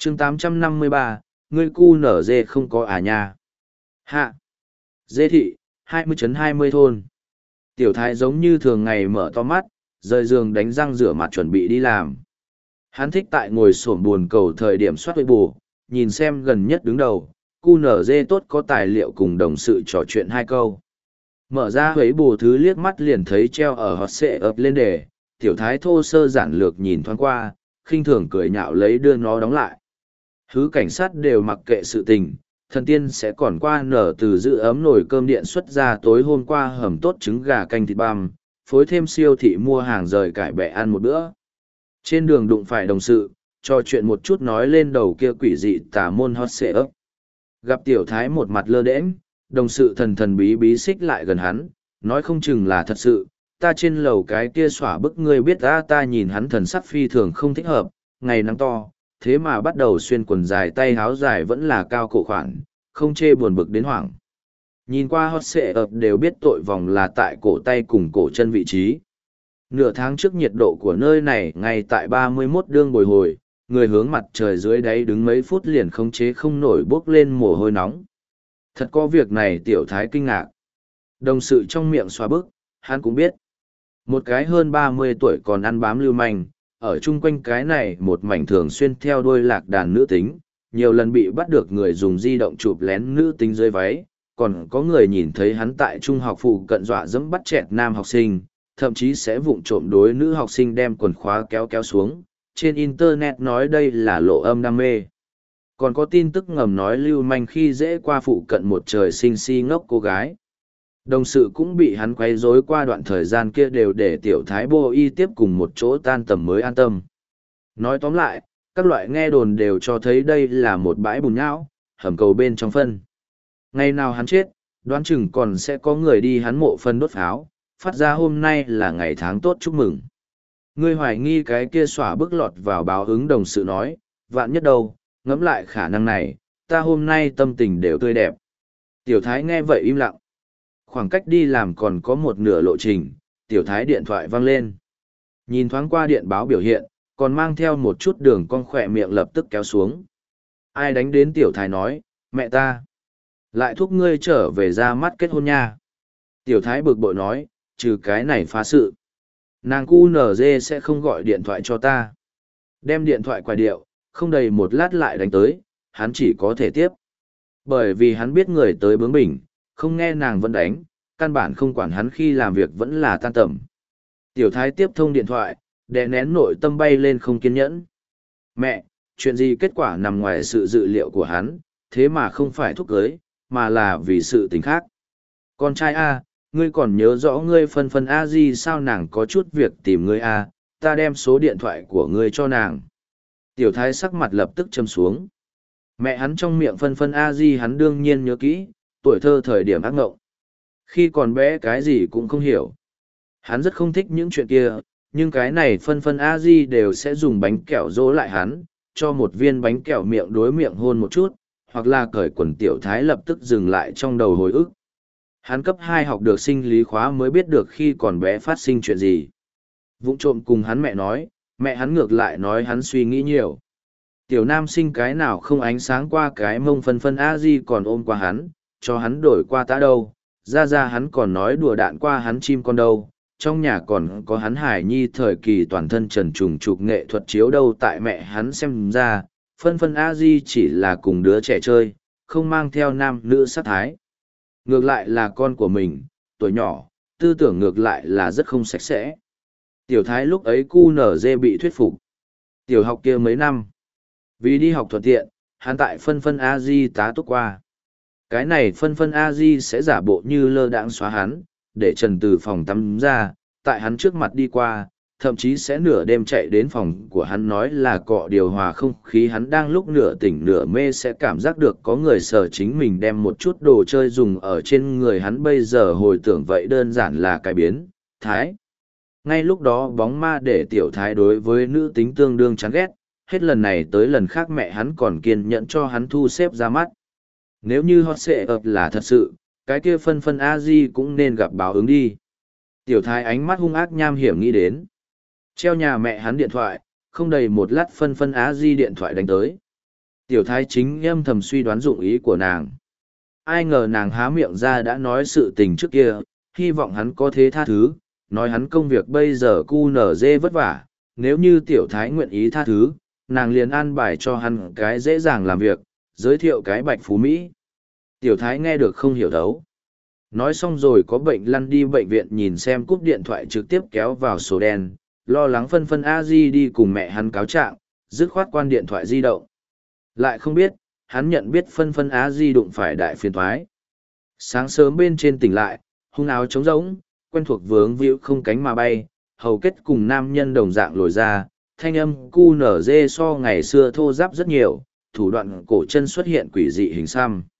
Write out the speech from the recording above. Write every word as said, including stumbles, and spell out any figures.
chương tám trăm năm mươi ba, ngươi cu nở dê không có à nha. Hạ. Dê thị, hai mươi hai mươi thôn. Tiểu thái giống như thường ngày mở to mắt, rời giường đánh răng rửa mặt chuẩn bị đi làm. Hắn thích tại ngồi xổm buồn cầu thời điểm soát với bù, nhìn xem gần nhất đứng đầu, cu nở dê tốt có tài liệu cùng đồng sự trò chuyện hai câu. Mở ra huấy bù thứ liếc mắt liền thấy treo ở hot xệ ập lên đề, tiểu thái thô sơ giản lược nhìn thoáng qua, khinh thường cười nhạo lấy đưa nó đóng lại. Hứ cảnh sát đều mặc kệ sự tình, thần tiên sẽ còn qua nở từ giữ ấm nồi cơm điện xuất ra tối hôm qua hầm tốt trứng gà canh thịt băm, phối thêm siêu thị mua hàng rời cải bẹ ăn một bữa. Trên đường đụng phải đồng sự, trò chuyện một chút nói lên đầu kia quỷ dị tà môn hot xệ ấp. Gặp tiểu thái một mặt lơ đễnh, đồng sự thần thần bí bí xích lại gần hắn, nói không chừng là thật sự, ta trên lầu cái kia xỏa bức ngươi biết ta ta nhìn hắn thần sắc phi thường không thích hợp, ngày nắng to, thế mà bắt đầu xuyên quần dài tay háo dài vẫn là cao cổ khoản, không chê buồn bực đến hoảng. Nhìn qua hot xệ ập đều biết tội vòng là tại cổ tay cùng cổ chân vị trí. Nửa tháng trước nhiệt độ của nơi này ngay tại ba mươi mốt đương bồi hồi, người hướng mặt trời dưới đáy đứng mấy phút liền không chế không nổi bốc lên mồ hôi nóng. Thật có việc này tiểu thái kinh ngạc. Đồng sự trong miệng xóa bức, hắn cũng biết. Một cái hơn ba mươi tuổi còn ăn bám lưu manh, ở chung quanh cái này một mảnh thường xuyên theo đuôi lạc đàn nữ tính, nhiều lần bị bắt được người dùng di động chụp lén nữ tính dưới váy, còn có người nhìn thấy hắn tại trung học phụ cận dọa dẫm bắt chẹt nam học sinh, thậm chí sẽ vụng trộm đối nữ học sinh đem quần khóa kéo kéo xuống. Trên internet nói đây là lộ âm đam mê. Còn có tin tức ngầm nói lưu manh khi dễ qua phụ cận một trời sinh si ngốc cô gái. Đồng sự cũng bị hắn quấy rối qua đoạn thời gian kia đều để tiểu thái bô y tiếp cùng một chỗ tan tầm mới an tâm. Nói tóm lại, các loại nghe đồn đều cho thấy đây là một bãi bùn nhão, hầm cầu bên trong phân. Ngày nào hắn chết, đoán chừng còn sẽ có người đi hắn mộ phân đốt pháo, phát ra hôm nay là ngày tháng tốt chúc mừng. Ngươi hoài nghi cái kia xỏa bức lọt vào báo ứng đồng sự nói, vạn nhất đâu, ngẫm lại khả năng này, ta hôm nay tâm tình đều tươi đẹp. Tiểu thái nghe vậy im lặng. Khoảng cách đi làm còn có một nửa lộ trình, tiểu thái điện thoại vang lên. Nhìn thoáng qua điện báo biểu hiện, còn mang theo một chút đường con khỏe miệng lập tức kéo xuống. Ai đánh đến tiểu thái nói, mẹ ta. Lại thúc ngươi trở về ra mắt kết hôn nha. Tiểu thái bực bội nói, trừ cái này phá sự. Nàng cu nở dê sẽ không gọi điện thoại cho ta. Đem điện thoại quài điệu, không đầy một lát lại đánh tới, hắn chỉ có thể tiếp. Bởi vì hắn biết người tới bướng bỉnh, không nghe nàng vẫn đánh, căn bản không quản hắn khi làm việc vẫn là tan tầm. Tiểu thái tiếp thông điện thoại, đè nén nội tâm bay lên không kiên nhẫn. Mẹ, chuyện gì kết quả nằm ngoài sự dự liệu của hắn, thế mà không phải thúc cưới, mà là vì sự tình khác. Con trai A, ngươi còn nhớ rõ ngươi phân phân A gì sao nàng có chút việc tìm ngươi A, ta đem số điện thoại của ngươi cho nàng. Tiểu thái sắc mặt lập tức châm xuống. Mẹ hắn trong miệng phân phân A di hắn đương nhiên nhớ kỹ, tuổi thơ thời điểm ác ngộng. Khi còn bé cái gì cũng không hiểu. Hắn rất không thích những chuyện kia, nhưng cái này phân phân A di đều sẽ dùng bánh kẹo dỗ lại hắn, cho một viên bánh kẹo miệng đối miệng hôn một chút, hoặc là cởi quần tiểu thái lập tức dừng lại trong đầu hồi ức. Hắn cấp hai học được sinh lý khóa mới biết được khi còn bé phát sinh chuyện gì. Vụng trộm cùng hắn mẹ nói, mẹ hắn ngược lại nói hắn suy nghĩ nhiều. Tiểu nam sinh cái nào không ánh sáng qua cái mông phân phân a di còn ôm qua hắn, cho hắn đổi qua tã đâu, ra ra hắn còn nói đùa đạn qua hắn chim con đâu, trong nhà còn có hắn hải nhi thời kỳ toàn thân trần trùng trục nghệ thuật chiếu đâu tại mẹ hắn xem ra, phân phân a di chỉ là cùng đứa trẻ chơi, không mang theo nam nữ sát thái. Ngược lại là con của mình, tuổi nhỏ, tư tưởng ngược lại là rất không sạch sẽ. Tiểu thái lúc ấy cu nở dê bị thuyết phục. Tiểu học kia mấy năm. Vì đi học thuận tiện, hắn tại phân phân a di tá túc qua. Cái này phân phân a di sẽ giả bộ như lơ đãng xóa hắn, để trần từ phòng tắm ra, tại hắn trước mặt đi qua, thậm chí sẽ nửa đêm chạy đến phòng của hắn nói là cọ điều hòa không khí. Hắn đang lúc nửa tỉnh nửa mê sẽ cảm giác được có người sờ chính mình đem một chút đồ chơi dùng ở trên người hắn. Bây giờ hồi tưởng vậy đơn giản là cái biến thái. Ngay lúc đó bóng ma để tiểu thái đối với nữ tính tương đương chán ghét, hết lần này tới lần khác mẹ hắn còn kiên nhẫn cho hắn thu xếp ra mắt. Nếu như hot xệ ập là thật sự, cái kia phân phân a di cũng nên gặp báo ứng đi. Tiểu thái ánh mắt hung ác nham hiểm nghĩ đến. Treo nhà mẹ hắn điện thoại, không đầy một lát phân phân á di điện thoại đánh tới. Tiểu thái chính âm thầm suy đoán dụng ý của nàng. Ai ngờ nàng há miệng ra đã nói sự tình trước kia, hy vọng hắn có thế tha thứ, nói hắn công việc bây giờ cu nở dê vất vả, nếu như tiểu thái nguyện ý tha thứ, nàng liền an bài cho hắn cái dễ dàng làm việc, giới thiệu cái bạch phú Mỹ. Tiểu thái nghe được không hiểu thấu. Nói xong rồi có bệnh lăn đi bệnh viện nhìn xem cúp điện thoại trực tiếp kéo vào sổ đen, lo lắng phân phân a di đi cùng mẹ hắn cáo trạng, dứt khoát quan điện thoại di động. Lại không biết, hắn nhận biết phân phân á di đụng phải đại phiền thoái. Sáng sớm bên trên tỉnh lại, hung áo trống rỗng, quen thuộc vướng víu không cánh mà bay, hầu kết cùng nam nhân đồng dạng lồi ra, thanh âm cu nở dê so ngày xưa thô giáp rất nhiều, thủ đoạn cổ chân xuất hiện quỷ dị hình xăm.